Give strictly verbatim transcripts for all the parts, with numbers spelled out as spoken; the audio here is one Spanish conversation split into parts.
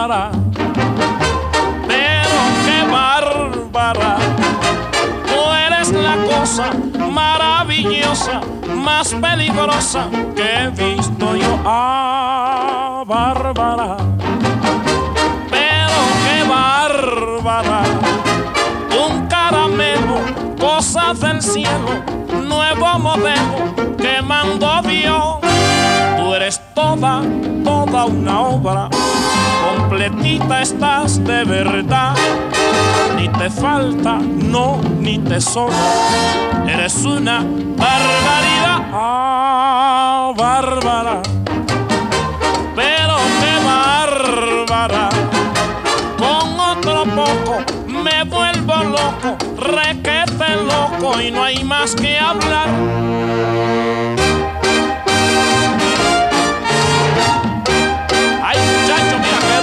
bárbara, pero qué bárbara. Tú eres la cosa maravillosa, más peligrosa que he visto yo. Ah, bárbara, pero qué bárbara. Un caramelo, cosa del cielo, nuevo modelo que mandó Dios. Tú eres toda, toda una obra, completita estás de verdad. Ni te falta, no, ni te sobra, eres una barbaridad. Ah, bárbara, pero qué bárbara. Con otro poco me vuelvo loco, requete loco y no hay más que hablar. Ay, muchacho, mira qué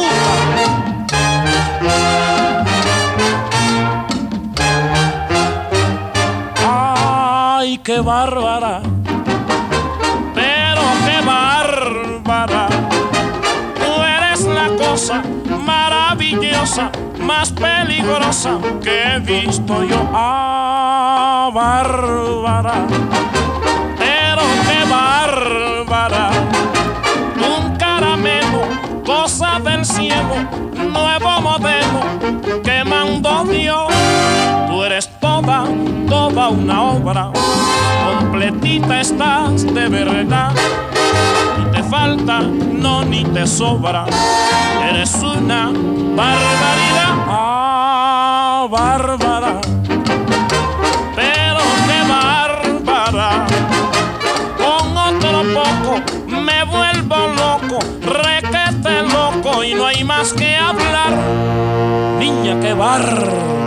bruta. Ay, qué bárbara, pero qué bárbara. Tú eres la cosa maravillosa, más peligrosa que he visto yo. Ah, bárbara, pero qué bárbara. Un caramelo, cosa del cielo, nuevo modelo que mandó Dios. Tú eres toda, toda una obra, completita estás de verdad. Ni te falta, no, ni te sobra, eres una barbaridad. Ah, bárbara, pero qué bárbara. Con otro poco me vuelvo loco, requete loco y no hay más que hablar. Niña, qué bárbara.